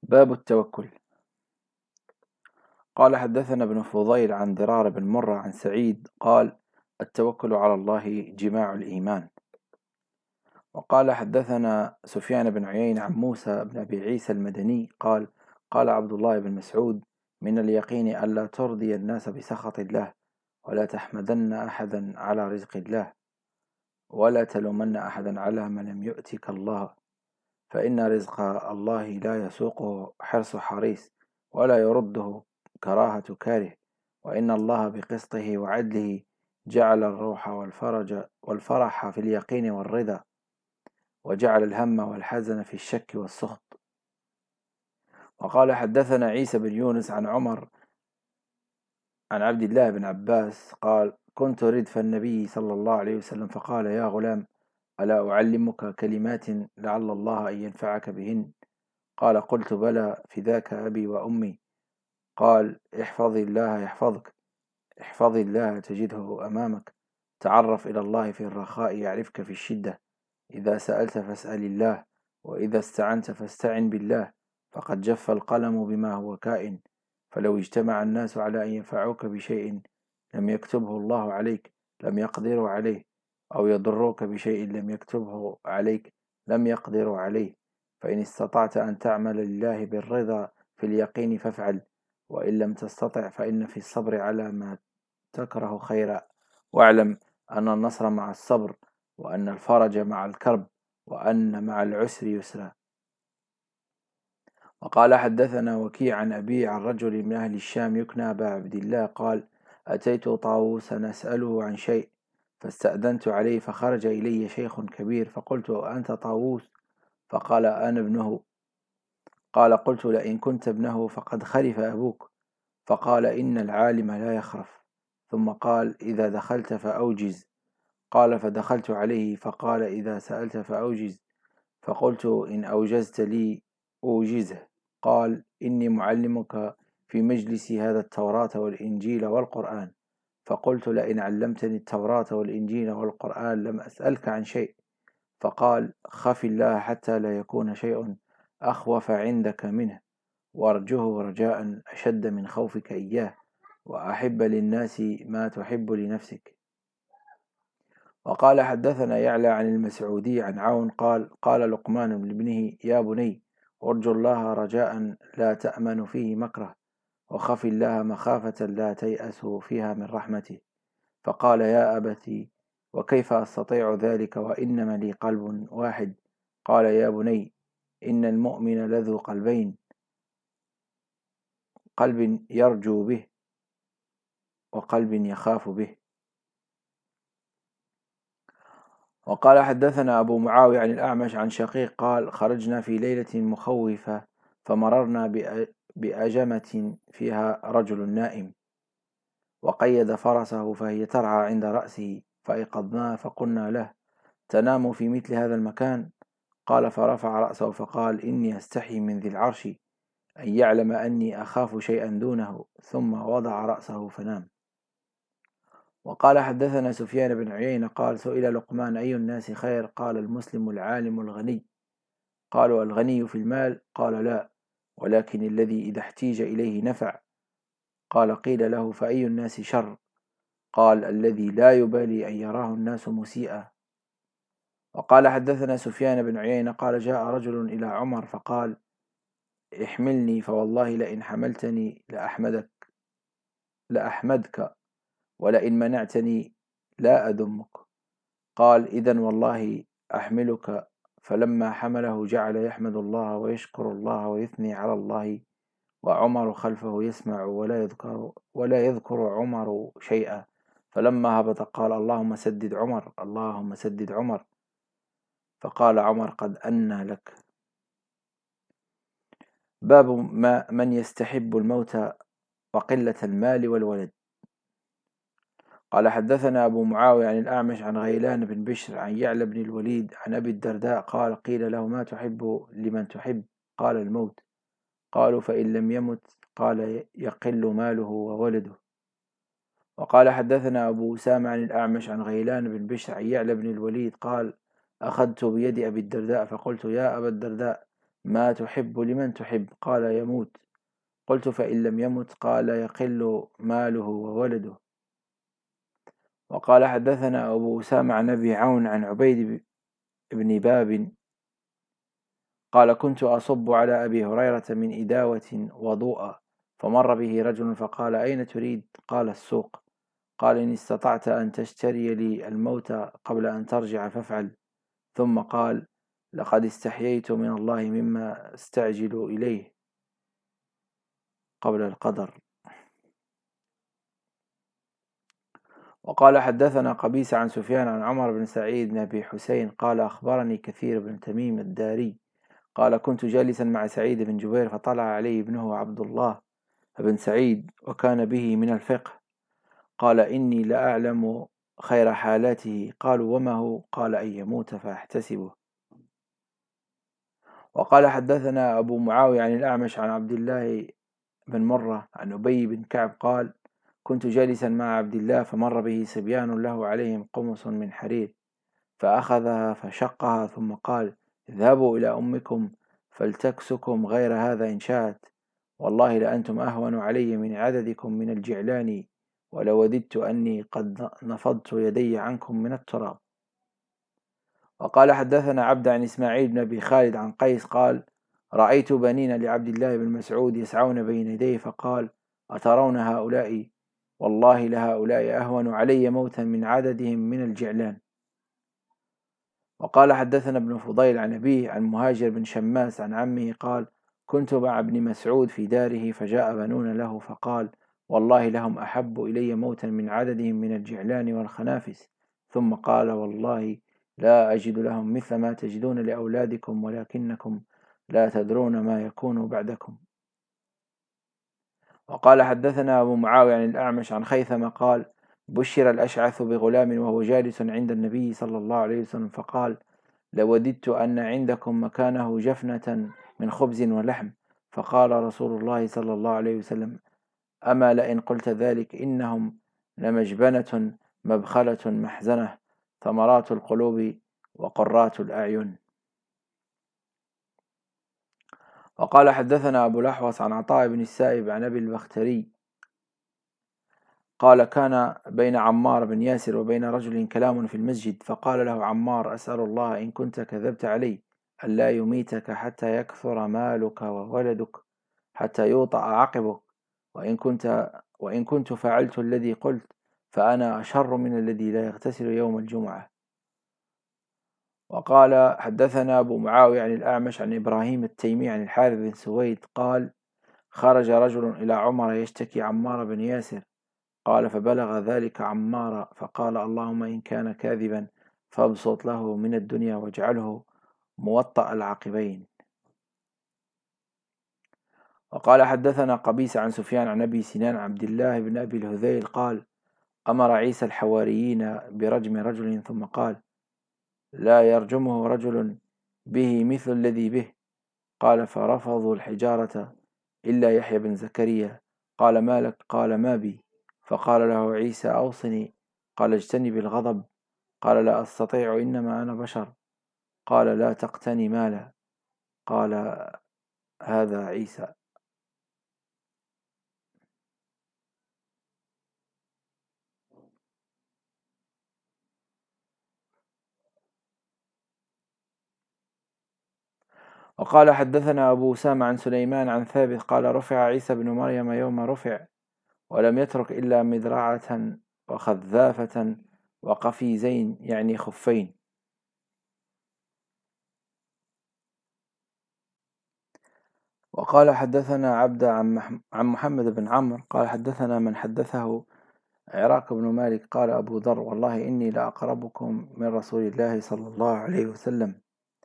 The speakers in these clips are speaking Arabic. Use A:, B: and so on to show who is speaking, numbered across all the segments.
A: باب التوكل. قال حدثنا ابن فضيل عن ضرار بن مرة عن سعيد قال: التوكل على الله جماع الإيمان. وقال حدثنا سفيان بن عيينة عن موسى بن أبي عيسى المدني قال: قال عبد الله بن مسعود: من اليقين ألا ترضي الناس بسخط الله، ولا تحمدن أحدا على رزق الله، ولا تلومن أحدا على ما لم يؤتك الله، فإن رزق الله لا يسوقه حرص حريص، ولا يرده كراهة كاره، وإن الله بقسطه وعدله جعل الروح والفرح في اليقين والرضا، وجعل الهم والحزن في الشك والسخط. وقال حدثنا عيسى بن يونس عن عمر عن عبد الله بن عباس قال: كنت ردف النبي صلى الله عليه وسلم فقال: يا غلام، ألا أعلمك كلمات لعل الله أن ينفعك بهن؟ قال: قلت بلى، فداك أبي وأمي. قال: احفظ الله يحفظك، احفظ الله تجده أمامك، تعرف إلى الله في الرخاء يعرفك في الشدة، إذا سألت فاسأل الله، وإذا استعنت فاستعن بالله، فقد جف القلم بما هو كائن، فلو اجتمع الناس على أن ينفعوك بشيء لم يكتبه الله عليك لم يقدروا عليه، أو يضروك بشيء لم يكتبه عليك لم يقدروا عليه، فإن استطعت أن تعمل لله بالرضا في اليقين فافعل، وإن لم تستطع فإن في الصبر على ما تكره خيرا، واعلم أن النصر مع الصبر، وأن الفرج مع الكرب، وأن مع العسر يسرا. وقال حدثنا وكيع عن أبي عن رجل من أهل الشام يكنى أبا عبد الله قال: أتيت طاووسا نسأله عن شيء، فاستأذنت عليه، فخرج إلي شيخ كبير، فقلت: أنت طاووس؟ فقال: أنا ابنه. قال: قلت: لئن كنت ابنه فقد خلف أبوك. فقال: إن العالم لا يخرف. ثم قال: إذا دخلت فأوجز. قال: فدخلت عليه، فقال: إذا سألت فأوجز. فقلت: إن أوجزت لي أوجزه. قال: إني معلمك في مجلسي هذا التوراة والإنجيل والقرآن. فقلت: لئن علمتني التوراة والإنجيل والقرآن لم أسألك عن شيء. فقال: خف الله حتى لا يكون شيء أخوف عندك منه، وارجه رجاء أشد من خوفك إياه، وأحب للناس ما تحب لنفسك. وقال حدثنا يعلى عن المسعودي عن عون قال: قال لقمان لابنه: يا بني، ارجو الله رجاء لا تأمن فيه مكره، وخف الله مخافة لا تيأس فيها من رحمته. فقال: يا أبتي، وكيف أستطيع ذلك وإنما لي قلب واحد؟ قال: يا بني، إن المؤمن لذو قلبين، قلب يرجو به، وقلب يخاف به. وقال حدثنا أبو معاوية عن الأعمش عن شقيق قال: خرجنا في ليلة مخوفة، فمررنا بأجمة فيها رجل نائم، وقيد فرسه فهي ترعى عند رأسه، فأيقظناه فقلنا له: تنام في مثل هذا المكان؟ قال: فرفع رأسه فقال: إني أستحي من ذي العرش أن يعلم أني أخاف شيئا دونه، ثم وضع رأسه فنام. وقال حدثنا سفيان بن عيينة قال: سئل لقمان: أي الناس خير؟ قال: المسلم العالم الغني. قالوا: الغني في المال؟ قال: لا، ولكن الذي إذا احتيج إليه نفع. قال: قيل له: فأي الناس شر؟ قال: الذي لا يبالي أن يراه الناس مسيئا. وقال حدثنا سفيان بن عيينة قال: جاء رجل إلى عمر فقال: احملني، فوالله لئن حملتني لأحمدك، ولئن منعتني لا أذمك. قال: إذن والله أحملك. فلما حمله جعل يحمد الله ويشكر الله ويثني على الله، وعمر خلفه يسمع ولا يذكر عمر شيئا. فلما هبط قال: اللهم سدد عمر، اللهم سدد عمر. فقال عمر: قد أنى لك. باب من يستحب الموت وقلة المال والولد. قال حدثنا أبو معاوية عن الأعمش عن غيلان بن بشر عن يعلى بن الوليد عن أبي الدرداء قال: قيل له: ما تحب لمن تحب؟ قال: الموت. قالوا: فإن لم يمت؟ قال: يقل ماله وولده. وقال حدثنا أبو أسامة عن الأعمش عن غيلان بن بشر عن يعلى بن الوليد قال: أخذت بيد أبي الدرداء فقلت: يا أبا الدرداء، ما تحب لمن تحب؟ قال يموت. قلت فإن لم يمت؟ قال يقل ماله وولده. وقال حدثنا أبو أسامة عن أبي عون عن عبيد بن باب قال كنت أصب على أبي هريرة من إداوة وضوءا، فمر به رجل فقال أين تريد؟ قال السوق. قال إن استطعت أن تشتري لي الموت قبل أن ترجع فافعل. ثم قال لقد استحييت من الله مما استعجل إليه قبل القدر. وقال حدثنا قبيس عن سفيان عن عمر بن سعيد بن أبي حسين قال أخبرني كثير بن تميم الداري قال كنت جالسا مع سعيد بن جبير فطلع عليه ابنه عبد الله بن سعيد وكان به من الفقه، قال إني لأعلم خير حالاته. قالوا وما هو؟ قال أن يموت فأحتسبه. وقال حدثنا أبو معاوية عن الأعمش عن عبد الله بن مرة عن أبي بن كعب قال كنت جالسا مع عبد الله فمر به صبيان له عليهم قمص من حرير فأخذها فشقها ثم قال اذهبوا إلى أمكم فلتكسكم غير هذا إن شاءت، والله لأنتم أهون علي من عددكم من الجعلان، ولوددت أني قد نفضت يدي عنكم من التراب. وقال حدثنا عبد عن إسماعيل بن أبي خالد عن قيس قال رأيت بنين لعبد الله بن مسعود يسعون بين يديه فقال أترون هؤلاء؟ والله لهؤلاء أهون علي موتا من عددهم من الجعلان. وقال حدثنا ابن فضيل عن أبيه عن مهاجر بن شماس عن عمه قال كنت مع ابن مسعود في داره فجاء بنون له فقال والله لهم أحب إلي موتا من عددهم من الجعلان والخنافس. ثم قال والله لا أجد لهم مثل ما تجدون لأولادكم ولكنكم لا تدرون ما يكون بعدكم. وقال حدثنا أبو معاوية عن الأعمش عن خيثمة قال بشر الأشعث بغلام وهو جالس عند النبي صلى الله عليه وسلم فقال لوددت أن عندكم مكانه جفنة من خبز ولحم. فقال رسول الله صلى الله عليه وسلم أما لئن قلت ذلك إنهم لمجبنة مبخلة محزنة ثمرات القلوب وقرات الأعين. وقال حدثنا أبو الأحوص عن عطاء بن السائب عن أبي البختري قال كان بين عمار بن ياسر وبين رجل كلام في المسجد فقال له عمار أسأل الله إن كنت كذبت علي ألا يميتك حتى يكثر مالك وولدك حتى يوطأ عقبك، وإن كنت فعلت الذي قلت فأنا أشر من الذي لا يغتسل يوم الجمعة. وقال حدثنا أبو معاوية عن الأعمش عن إبراهيم التيمي عن الحارث بن سويد قال خرج رجل إلى عمر يشتكي عمار بن ياسر قال فبلغ ذلك عمار فقال اللهم إن كان كاذبا فابسط له من الدنيا واجعله موطأ العقبين. وقال حدثنا قبيس عن سفيان عن أبي سنان عبد الله بن أبي الهذيل قال أمر عيسى الحواريين برجم رجل ثم قال لا يرجمه رجل به مثل الذي به. قال فرفضوا الحجارة إلا يحيى بن زكريا. قال ما لك؟ قال ما بي. فقال له عيسى أوصني. قال اجتنب الغضب. قال لا أستطيع إنما أنا بشر. قال لا تقتني مالا. قال هذا عيسى. وقال حدثنا أبو أسامة عن سليمان عن ثابت قال رفع عيسى بن مريم يوم رفع ولم يترك إلا مذرعة وخذافة وقفيزين يعني خفين. وقال حدثنا عبد عن محمد بن عمرو قال حدثنا من حدثه عراك بن مالك قال أبو ذر والله إني لأقربكم من رسول الله صلى الله عليه وسلم.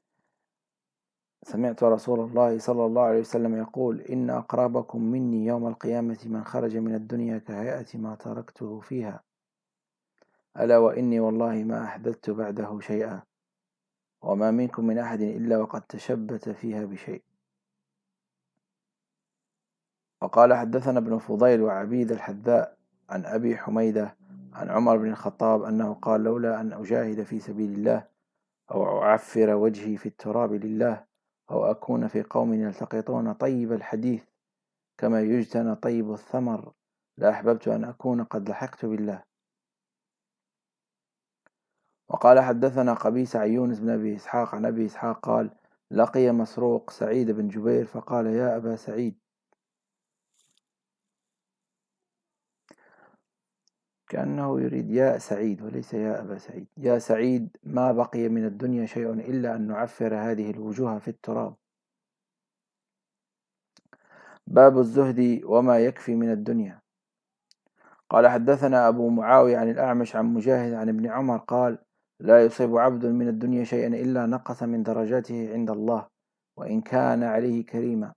A: سمعت رسول الله صلى الله عليه وسلم يقول إن أقربكم مني يوم القيامة من خرج من الدنيا كهيئة ما تركته فيها، ألا وإني والله ما أحدثت بعده شيئا وما منكم من أحد إلا وقد تشبت فيها بشيء. وقال حدثنا ابن فضيل وعبيد الحذاء عن أبي حميدة عن عمر بن الخطاب أنه قال لولا أن أجاهد في سبيل الله أو أعفر وجهي في التراب لله أو أكون في قوم يلتقطون طيب الحديث كما يجتنى طيب الثمر لأحببت أن أكون قد لحقت بالله. وقال حدثنا قبيس عن يونس بن أبي إسحاق عن أبي إسحاق قال لقي مسروق سعيد بن جبير فقال يا أبا سعيد، كأنه يريد يا سعيد وليس يا أبا سعيد، يا سعيد ما بقي من الدنيا شيء إلا أن نعفر هذه الوجوه في التراب. باب الزهد وما يكفي من الدنيا. قال حدثنا أبو معاوية عن الأعمش عن مجاهد عن ابن عمر قال لا يصيب عبد من الدنيا شيئا إلا نقص من درجاته عند الله وإن كان عليه كريما.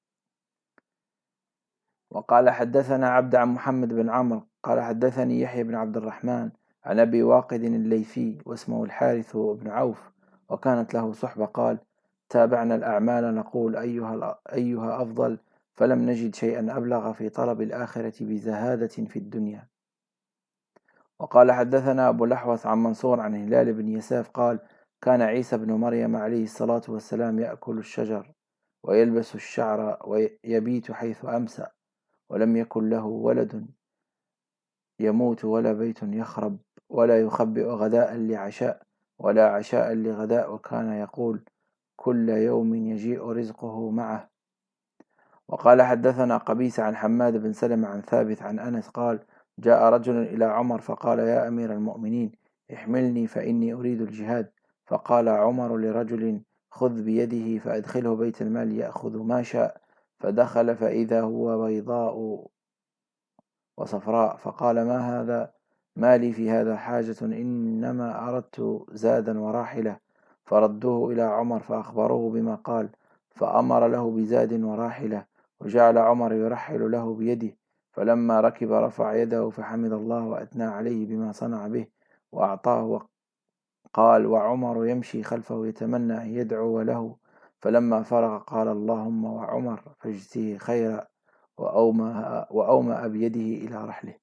A: وقال حدثنا عبد عن محمد بن عمرو قال حدثني يحيى بن عبد الرحمن عن أبي واقد الليثي واسمه الحارث بن عوف وكانت له صحبة قال تابعنا الأعمال نقول أيها أفضل فلم نجد شيئا أبلغ في طلب الآخرة بزهادة في الدنيا. وقال حدثنا أبو الأحوص عن منصور عن هلال بن يساف قال كان عيسى بن مريم عليه الصلاة والسلام يأكل الشجر ويلبس الشعر ويبيت حيث أمسى ولم يكن له ولد يموت ولا بيت يخرب ولا يخبئ غداء لعشاء ولا عشاء لغداء وكان يقول كل يوم يجيء رزقه معه. وقال حدثنا قبيس عن حماد بن سلمة عن ثابت عن أنس قال جاء رجل إلى عمر فقال يا أمير المؤمنين احملني فإني أريد الجهاد. فقال عمر لرجل خذ بيده فأدخله بيت المال يأخذ ما شاء. فدخل فإذا هو بيضاء وصفراء فقال ما هذا؟ ما لي في هذا حاجة إنما أردت زادا وراحلة. فردوه إلى عمر فأخبروه بما قال فأمر له بزاد وراحلة وجعل عمر يرحل له بيده. فلما ركب رفع يده فحمد الله وأثنى عليه بما صنع به وأعطاه قال وعمر يمشي خلفه يتمنى أن يدعو له. فلما فرغ قال اللهم وعمر فاجزه خيرا وأومأ بيده إلى رحله.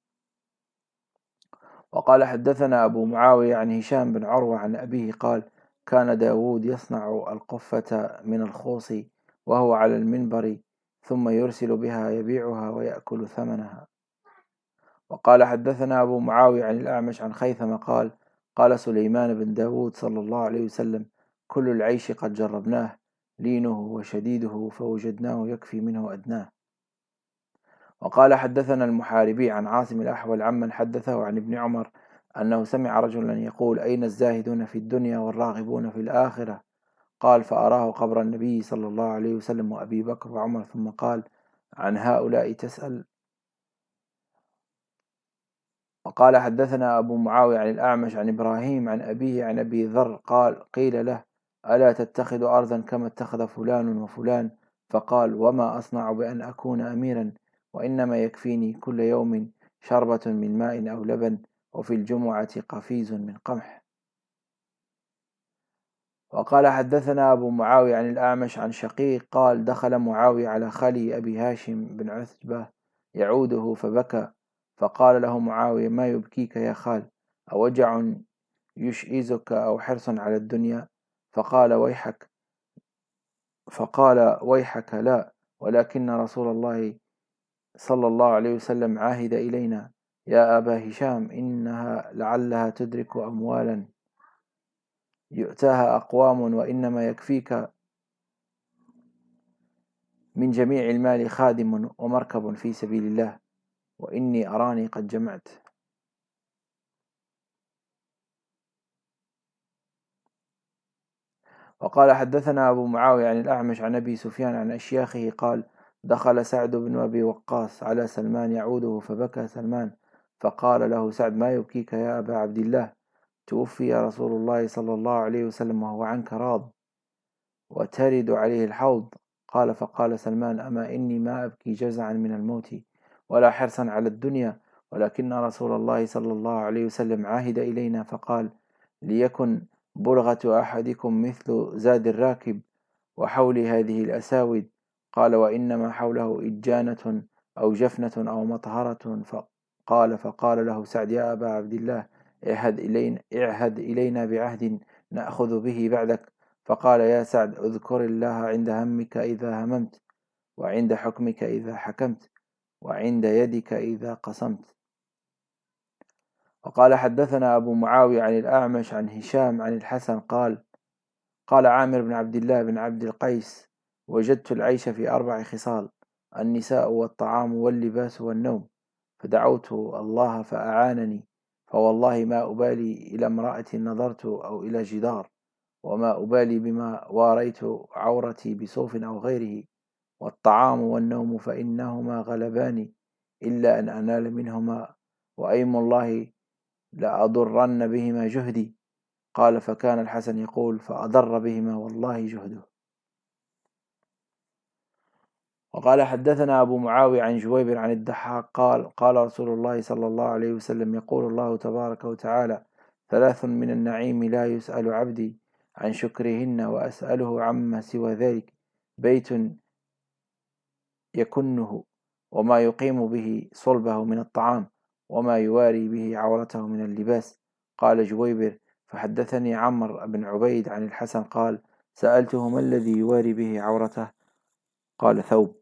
A: وقال حدثنا أبو معاوية عن هشام بن عروة عن أبيه قال كان داود يصنع القفة من الخوص وهو على المنبر ثم يرسل بها يبيعها ويأكل ثمنها. وقال حدثنا أبو معاوية عن الأعمش عن خيثم قال قال سليمان بن داود صلى الله عليه وسلم كل العيش قد جربناه لينه وشديده فوجدناه يكفي منه أدناه. وقال حدثنا المحاربي عن عاصم الأحول عمن حدثه عن ابن عمر أنه سمع رجلا يقول أين الزاهدون في الدنيا والراغبون في الآخرة؟ قال فأراه قبر النبي صلى الله عليه وسلم وأبي بكر وعمر ثم قال عن هؤلاء تسأل؟ وقال حدثنا أبو معاوية عن الأعمش عن إبراهيم عن أبيه عن أبي ذر قال قيل له ألا تتخذ أرضا كما اتخذ فلان وفلان؟ فقال وما أصنع بأن أكون أميرا وإنما يكفيني كل يوم شربة من ماء أو لبن وفي الجمعة قفيز من قمح. وقال حدثنا أبو معاوية عن الأعمش عن شقيق قال دخل معاوية على خالي أبي هاشم بن عتبة يعوده فبكى فقال له معاوية ما يبكيك يا خال؟ أوجع يشئزك أو حرص على الدنيا؟ فقال ويحك لا ولكن رسول الله صلى الله عليه وسلم عاهد إلينا يا أبا هشام إنها لعلها تدرك أموالا يؤتاها أقوام وإنما يكفيك من جميع المال خادم ومركب في سبيل الله وإني أراني قد جمعت. وقال حدثنا أبو معاوية عن الأعمش عن أبي سفيان عن أشياخه قال دخل سعد بن أبي وقاص على سلمان يعوده فبكى سلمان فقال له سعد ما يبكيك يا أبا عبد الله؟ توفي رسول الله صلى الله عليه وسلم وهو عنك راض وترد عليه الحوض. فقال سلمان أما إني ما أبكي جزعا من الموت ولا حرصا على الدنيا ولكن رسول الله صلى الله عليه وسلم عاهد إلينا فقال ليكن بلغة أحدكم مثل زاد الراكب وحول هذه الأساود. قال وإنما حوله إجانة أو جفنة أو مطهرة. فقال له سعد يا أبا عبد الله اعهد إلينا بعهد نأخذ به بعدك. فقال يا سعد اذكر الله عند همك إذا هممت، وعند حكمك إذا حكمت، وعند يدك إذا قسمت. وقال حدثنا أبو معاوية عن الأعمش عن هشام عن الحسن قال عامر بن عبد الله بن عبد القيس وجدت العيش في 4 خصال: النساء والطعام واللباس والنوم، فدعوت الله فأعانني، فوالله ما أبالي إلى امرأة نظرت أو إلى جدار، وما أبالي بما واريت عورتي بصوف أو غيره، والطعام والنوم فإنهما غلباني إلا أن أنال منهما، وأيم الله لأضرن بهما جهدي. قال فكان الحسن يقول فأضر بهما والله جهده. وقال حدثنا أبو معاوية عن جويبر عن الضحاك قال رسول الله صلى الله عليه وسلم يقول الله تبارك وتعالى: 3 من النعيم لا يسأل عبدي عن شكرهن وأسأله عما سوى ذلك: بيت يكنه وما يقيم به صلبه من الطعام، وما يواري به عورته من اللباس. قال جويبر فحدثني عمرو بن عبيد عن الحسن قال: سألته ما الذي يواري به عورته؟ قال: ثوب.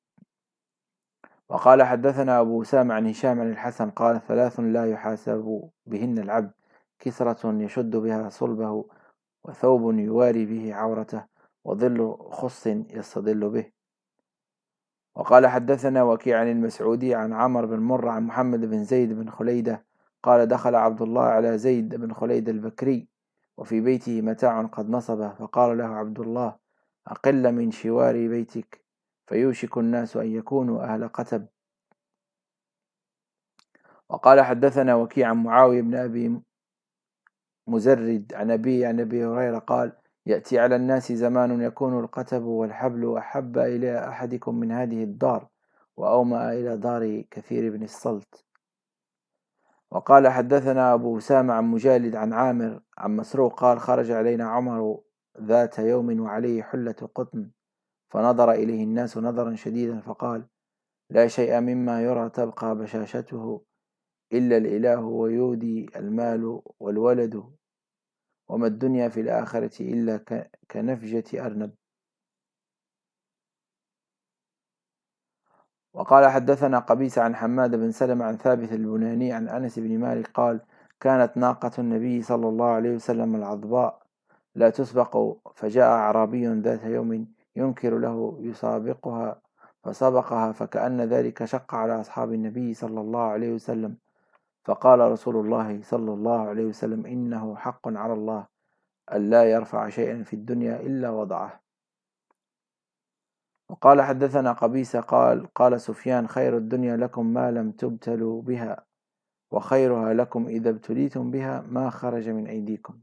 A: وقال حدثنا أبو أسامة عن هشام عن الحسن قال: 3 لا يحاسب بهن العبد: كسرة يشد بها صلبه، وثوب يواري به عورته، وظل خص يستظل به. وقال حدثنا وكيع عن المسعودي عن عمر بن مرة عن محمد بن زيد بن خليدة قال: دخل عبد الله على زيد بن خليدة البكري وفي بيته متاع قد نصبه، فقال له عبد الله: أقل من شوار بيتك، فيوشك الناس أن يكونوا أهل قتب. وقال حدثنا وكيع عن معاوية بن أبي مزرد عن أبي هريرة قال: يأتي على الناس زمان يكون القتب والحبل أحب إلى أحدكم من هذه الدار، وأومأ إلى دار كثير بن الصلت. وقال حدثنا أبو أسامة عن مجالد عن عامر عن مسروق قال: خرج علينا عمر ذات يوم وعليه حلة قطن، فنظر إليه الناس نظرا شديدا فقال: لا شيء مما يرى تبقى بشاشته إلا الإله ويودي المال والولد، وما الدنيا في الآخرة إلا كنفجة أرنب. وقال حدثنا قبيس عن حماد بن سلمة عن ثابت البناني عن أنس بن مالك قال: كانت ناقة النبي صلى الله عليه وسلم العضباء لا تسبق، فجاء أعرابي ذات يوم ينكر له يسابقها، فسبقها، فكأن ذلك شق على أصحاب النبي صلى الله عليه وسلم، فقال رسول الله صلى الله عليه وسلم: إنه حق على الله ألا يرفع شيئا في الدنيا إلا وضعه. وقال حدثنا قبيسة قال سفيان: خير الدنيا لكم ما لم تبتلوا بها، وخيرها لكم إذا ابتليتم بها ما خرج من أيديكم.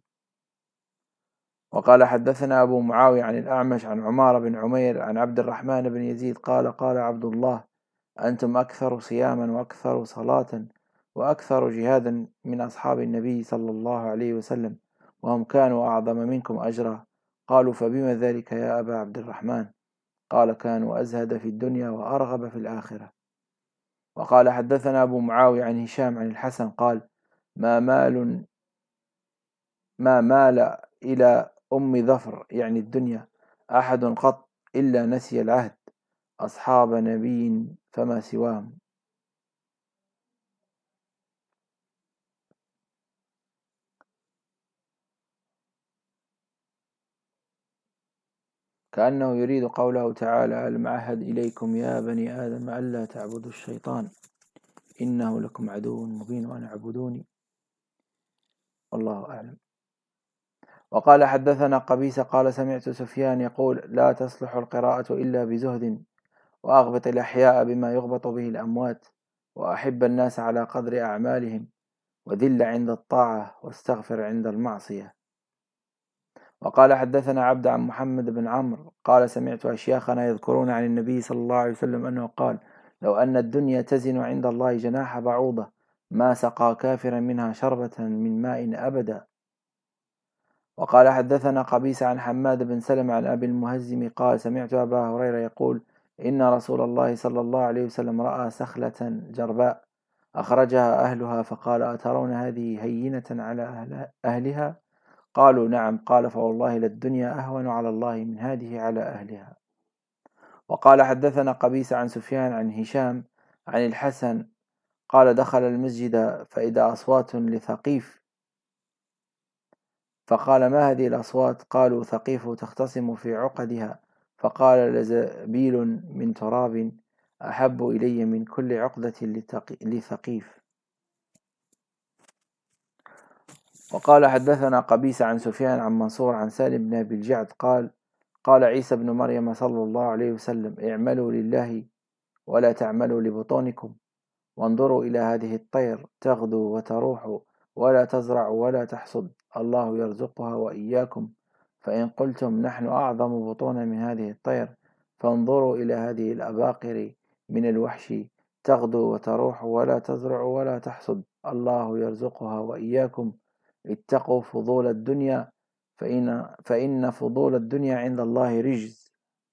A: وقال حدثنا أبو معاوية عن الأعمش عن عمار بن عمير عن عبد الرحمن بن يزيد قال عبد الله: أنتم أكثر صياما وأكثر صلاة وأكثر جهادا من أصحاب النبي صلى الله عليه وسلم، وهم كانوا أعظم منكم أجرا. قالوا: فبما ذلك يا أبا عبد الرحمن؟ قال: كانوا أزهد في الدنيا وأرغب في الآخرة. وقال حدثنا أبو معاوية عن هشام عن الحسن قال: ما مال إلى أم ظفر يعني الدنيا أحد قط إلا نسي العهد أصحاب نبي فما سواهم. كأنه يريد قوله تعالى: ألم أعهد إليكم يا بني آدم ألا تعبدوا الشيطان إنه لكم عدو مبين وأن اعبدوني، والله أعلم. وقال حدثنا قبيس قال: سمعت سفيان يقول: لا تصلح القراءة إلا بزهد، وأغبط الأحياء بما يغبط به الأموات، وأحب الناس على قدر أعمالهم، وذل عند الطاعة، واستغفر عند المعصية. وقال حدثنا عبد عن محمد بن عمرو قال: سمعت أشياخنا يذكرون عن النبي صلى الله عليه وسلم أنه قال: لو أن الدنيا تزن عند الله جناح بعوضة ما سقى كافرا منها شربة من ماء أبدا. وقال حدثنا قبيس عن حماد بن سلمة عن أبي المهزم قال: سمعت أبا هريرة يقول: إن رسول الله صلى الله عليه وسلم رأى سخلة جرباء أخرجها أهلها، فقال: أترون هذه هينة على أهلها؟ قالوا نعم. قال فوالله للدنيا أهون على الله من هذه على أهلها. وقال حدثنا قبيس عن سفيان عن هشام عن الحسن قال دخل المسجد فإذا أصوات لثقيف فقال ما هذه الأصوات؟ قالوا ثقيف تختصم في عقدها. فقال لزبيل من تراب أحب إلي من كل عقدة لثقيف. وقال حدثنا قبيس عن سفيان عن منصور عن سالم بن أبي الجعد قال قال عيسى بن مريم صلى الله عليه وسلم اعملوا لله ولا تعملوا لبطونكم، وانظروا إلى هذه الطير تغدو وتروح ولا تزرع ولا تحصد، الله يرزقها وإياكم، فإن قلتم نحن أعظم بطونا من هذه الطير فانظروا إلى هذه الأباقر من الوحش تغدو وتروح ولا تزرع ولا تحصد، الله يرزقها وإياكم، اتقوا فضول الدنيا فإن فضول الدنيا عند الله رجز.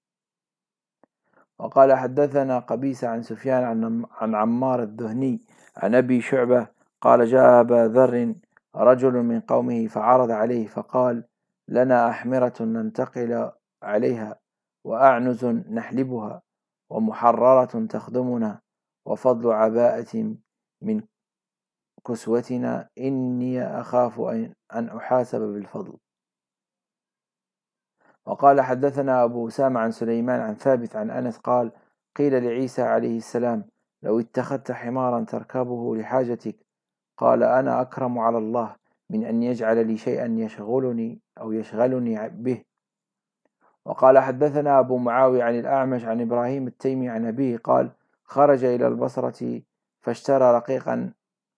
A: وقال حدثنا قبيس عن سفيان عن عمار الدهني عن أبي شعبة قال جاء أبا ذر رجل من قومه فعرض عليه فقال لنا أحمرة ننتقل عليها وأعنز نحلبها ومحررة تخدمنا وفضل عباءة من كسوتنا إني أخاف أن أحاسب بالفضل. وقال حدثنا أبو أسامة عن سليمان عن ثابت عن أنس قال قيل لعيسى عليه السلام لو اتخذت حمارا تركبه لحاجتك قال أنا أكرم على الله من أن يجعل لي شيئا يشغلني أو يشغلني به. وقال حدثنا أبو معاوية عن الأعمش عن إبراهيم التيمي عن أبيه قال خرج إلى البصرة فاشترى رقيقا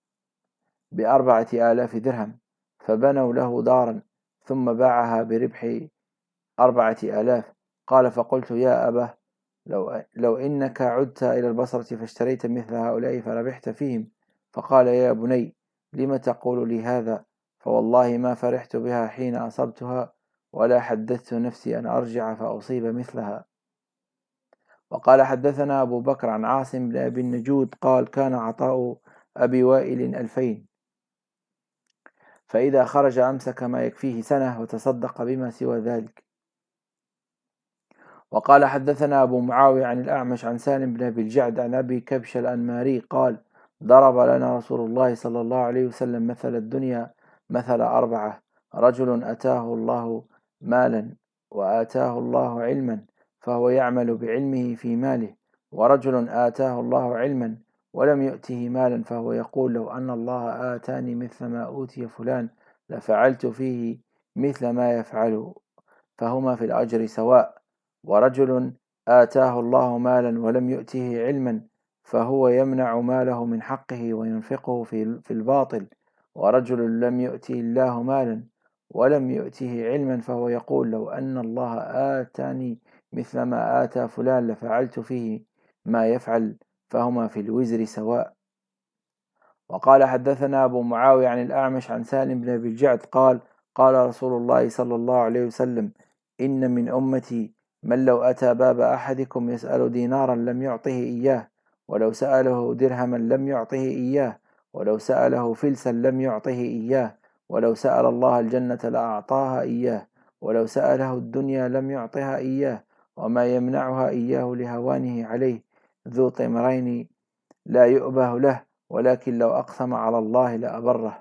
A: ب4,000 درهم فبنوا له دارا ثم باعها بربح 4,000. قال فقلت يا أبا لو إنك عدت إلى البصرة فاشتريت مثل هؤلاء فربحت فيهم. فقال يا بني لم تقول لي هذا؟ فوالله ما فرحت بها حين أصبتها ولا حدثت نفسي أن أرجع فأصيب مثلها. وقال حدثنا أبو بكر عن عاصم بن أبي النجود قال كان عطاء أبي وائل 2000 فإذا خرج أمسك ما يكفيه سنة وتصدق بما سوى ذلك. وقال حدثنا أبو معاوية عن الأعمش عن سالم بن أبي الجعد عن أبي كبش الأنماري قال ضرب لنا رسول الله صلى الله عليه وسلم مثل الدنيا مثل 4 رجل أتاه الله مالا وآتاه الله علما فهو يعمل بعلمه في ماله، ورجل آتاه الله علما ولم يؤته مالا فهو يقول لو أن الله آتاني مثل ما أوتي فلان لفعلت فيه مثل ما يفعل، فهما في الأجر سواء. ورجل آتاه الله مالا ولم يؤته علما فهو يمنع ماله من حقه وينفقه في الباطل، ورجل لم يؤته الله مالا ولم يؤته علما فهو يقول لو أن الله آتاني مثل ما آتى فلان لفعلت فيه ما يفعل، فهما في الوزر سواء. وقال حدثنا أبو معاوية عن الأعمش عن سالم بن أبي الجعد قال قال رسول الله صلى الله عليه وسلم إن من أمتي من لو أتى باب أحدكم يسأل دينارا لم يعطه إياه، ولو سأله درهما لم يعطه إياه، ولو سأله فلسا لم يعطه إياه، ولو سأل الله الجنة لأعطاها إياه، ولو سأله الدنيا لم يعطها إياه، وما يمنعها إياه لهوانه عليه ذو طمرين لا يؤبه له، ولكن لو أقسم على الله لأبره.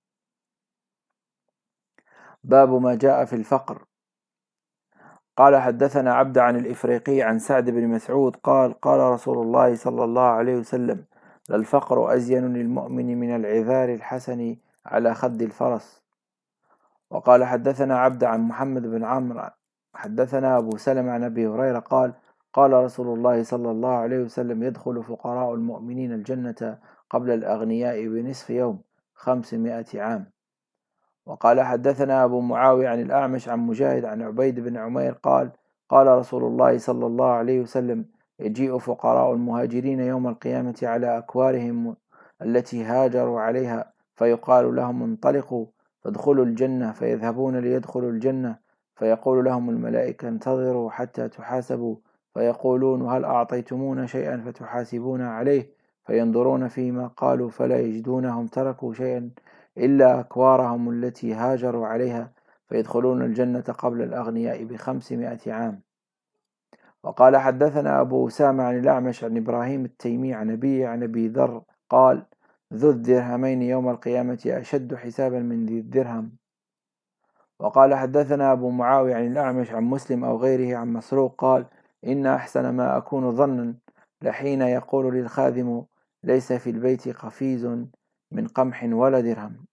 A: باب ما جاء في الفقر. قال حدثنا عبد عن الإفريقي عن سعد بن مسعود قال قال رسول الله صلى الله عليه وسلم للفقر أزين للمؤمن من العذار الحسن على خد الفرس. وقال حدثنا عبد عن محمد بن عمرو حدثنا أبو سلمة عن أبي هريرة قال قال رسول الله صلى الله عليه وسلم يدخل فقراء المؤمنين الجنة قبل الأغنياء بنصف يوم 500 عام. وقال حدثنا أبو معاوية عن الأعمش عن مجاهد عن عبيد بن عمير قال قال رسول الله صلى الله عليه وسلم يجيء فقراء المهاجرين يوم القيامة على أكوارهم التي هاجروا عليها فيقال لهم انطلقوا فادخلوا الجنة، فيذهبون ليدخلوا الجنة فيقول لهم الملائكة انتظروا حتى تحاسبوا، فيقولون هل أعطيتمونا شيئا فتحاسبون عليه، فينظرون فيما قالوا فلا يجدونهم تركوا شيئا إلا أكوارهم التي هاجروا عليها، فيقولون هل أعطيتمونا شيئا فتحاسبون عليه، فينظرون فيما قالوا فلا يجدونهم تركوا شيئا إلا أكوارهم التي هاجروا عليها، فيقولون هل أعطيتمونا شيئا فتحاسبون عليه، فيدخلون الجنة قبل الأغنياء ب500 عام. وقال حدثنا أبو أسامة عن الأعمش عن إبراهيم التيمي عن أبي ذر قال: ذو الدرهمين يوم القيامة أشد حسابا من ذي الدرهم. وقال حدثنا أبو معاوية عن الأعمش عن مسلم أو غيره عن مسروق قال: إن أحسن ما أكون ظنا لحين يقول للخادم: ليس في البيت قفيز من قمح ولا درهم.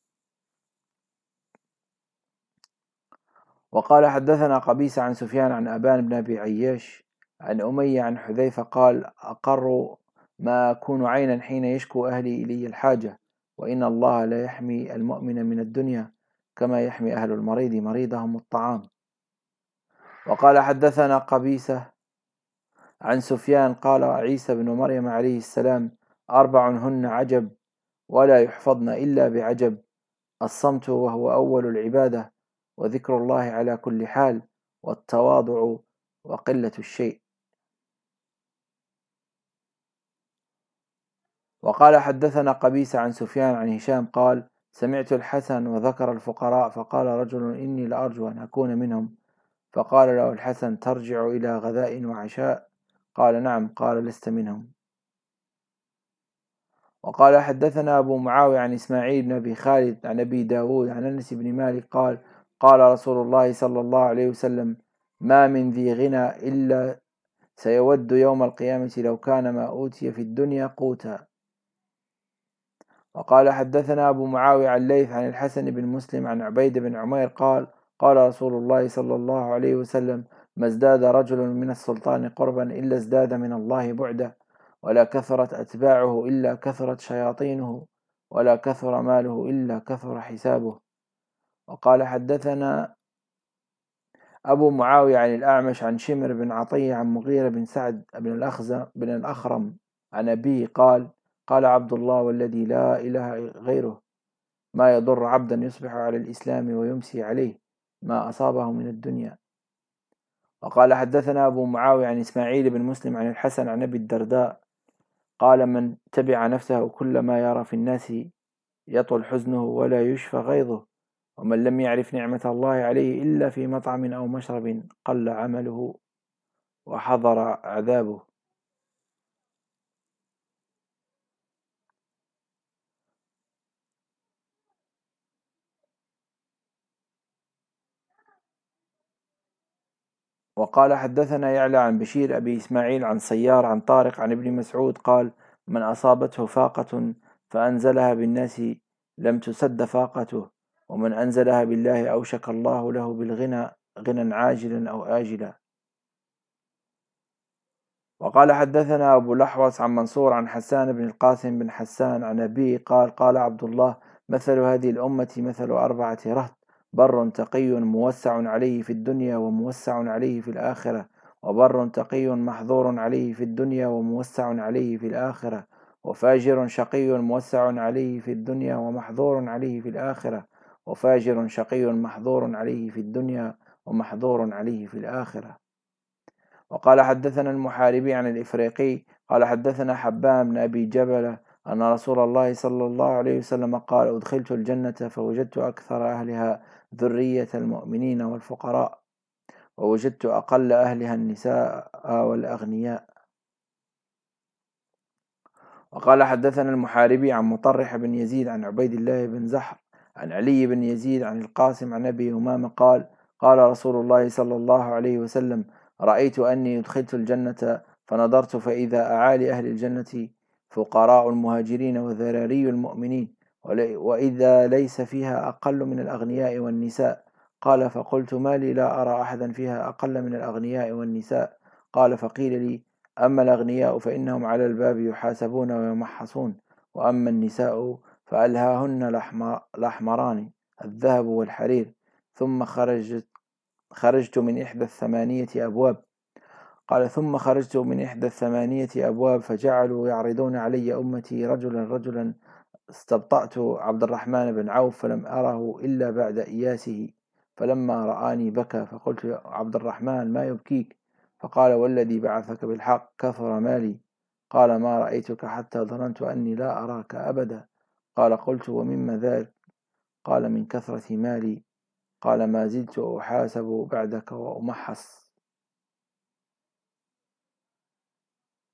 A: وقال حدثنا قبيس عن سفيان عن أبان بن أبي عياش عن أمية عن حذيفة قال: أقر ما أكون عينا حين يشكو أهلي إلي الحاجة، وإن الله لا يحمي المؤمن من الدنيا كما يحمي أهل المريض مريضهم الطعام. وقال حدثنا قبيسة عن سفيان قال: عيسى بن مريم عليه السلام: 4 هن عجب ولا يحفظن إلا بعجب: الصمت وهو أول العبادة، وذكر الله على كل حال، والتواضع، وقلة الشيء. وقال حدثنا قبيس عن سفيان عن هشام قال: سمعت الحسن وذكر الفقراء، فقال رجل: إني لأرجو أن أكون منهم. فقال له الحسن: ترجع إلى غداء وعشاء؟ قال: نعم. قال: لست منهم. وقال حدثنا أبو معاوية عن إسماعيل بن أبي خالد عن أبي داود عن أنس بن مالك قال: قال رسول الله صلى الله عليه وسلم: ما من ذي غنى إلا سيود يوم القيامة لو كان ما أوتي في الدنيا قوتا. وقال حدثنا أبو معاوية عن ليث عن الحسن بن مسلم عن عبيد بن عمير قال: قال رسول الله صلى الله عليه وسلم: ما ازداد رجل من السلطان قربا إلا ازداد من الله بعدا، ولا كثرت أتباعه إلا كثرت شياطينه، ولا كثر ماله إلا كثر حسابه. وقال حدثنا أبو معاوية عن الأعمش عن شمر بن عطية عن مغيرة بن سعد بن الأخرم عن أبيه قال: قال عبد الله والذي لا إله غيره: ما يضر عبدا يصبح على الإسلام ويمسي عليه ما أصابه من الدنيا. وقال حدثنا أبو معاوية عن إسماعيل بن مسلم عن الحسن عن أبي الدرداء قال: من تبع نفسه كل ما يرى في الناس يطول حزنه ولا يشفى غيظه، ومن لم يعرف نعمة الله عليه إلا في مطعم أو مشرب قل عمله وحضر عذابه. وقال حدثنا يعلى عن بشير أبي إسماعيل عن سيار عن طارق عن ابن مسعود قال: من أصابته فاقة فأنزلها بالناس لم تسد فاقته، ومن أنزلها بالله أوشك الله له بالغنى غنى عاجلا أو آجلا. وقال حدثنا أبو الأحوص عن منصور عن حسان بن القاسم بن حسان عن أبيه قال: قال عبد الله: مثل هذه الأمة مثل 4 رهط: بر تقي موسع عليه في الدنيا وموسع عليه في الآخرة، وبر تقي محظور عليه في الدنيا وموسع عليه في الآخرة، وفاجر شقي موسع عليه في الدنيا ومحظور عليه في الآخرة، وفاجر شقي محظور عليه في الدنيا ومحظور عليه في الآخرة. وقال حدثنا المحاربي عن الإفريقي قال: حدثنا حبان بن أبي جبلة أن رسول الله صلى الله عليه وسلم قال: أدخلت الجنة فوجدت أكثر أهلها ذرية المؤمنين والفقراء، ووجدت أقل أهلها النساء والأغنياء. وقال حدثنا المحاربي عن مطرح بن يزيد عن عبيد الله بن زحر عن علي بن يزيد عن القاسم عن أبي أمامة قال: قال رسول الله صلى الله عليه وسلم: رأيت أني أدخلت الجنة فنظرت فإذا أعالي أهل الجنة فقراء المهاجرين وذراري المؤمنين، وإذا ليس فيها أقل من الأغنياء والنساء. قال: فقلت ما لي لا أرى أحدا فيها أقل من الأغنياء والنساء؟ قال: فقيل لي: أما الأغنياء فإنهم على الباب يحاسبون ويمحصون، وأما النساء فألهاهن الأحمران الذهب والحرير. ثم خرجت من إحدى الثمانية أبواب. قال: ثم خرجت من إحدى الثمانية أبواب فجعلوا يعرضون علي أمتي رجلا رجلا، استبطأت عبد الرحمن بن عوف فلم أره إلا بعد إياسه، فلما رآني بكى، فقلت: يا عبد الرحمن ما يبكيك؟ فقال: والذي بعثك بالحق كثر مالي. قال: ما رأيتك حتى ظننت أني لا أراك أبدا. قال: قلت: ومما ذلك؟ قال: من كثرة مالي. قال: ما زلت أحاسب بعدك وأمحص